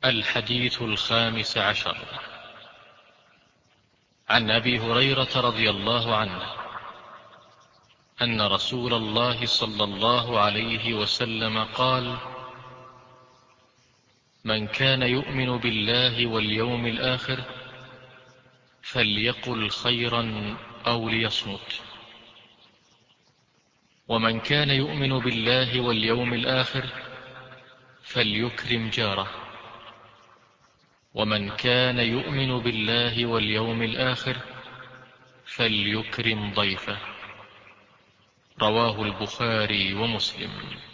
الحديث 15 عن أبي هريرة رضي الله عنه أن رسول الله صلى الله عليه وسلم قال: من كان يؤمن بالله واليوم الآخر فليقل خيرا أو ليصمت، ومن كان يؤمن بالله واليوم الآخر فليكرم جاره، ومن كان يؤمن بالله واليوم الآخر فليكرم ضيفه. رواه البخاري ومسلم.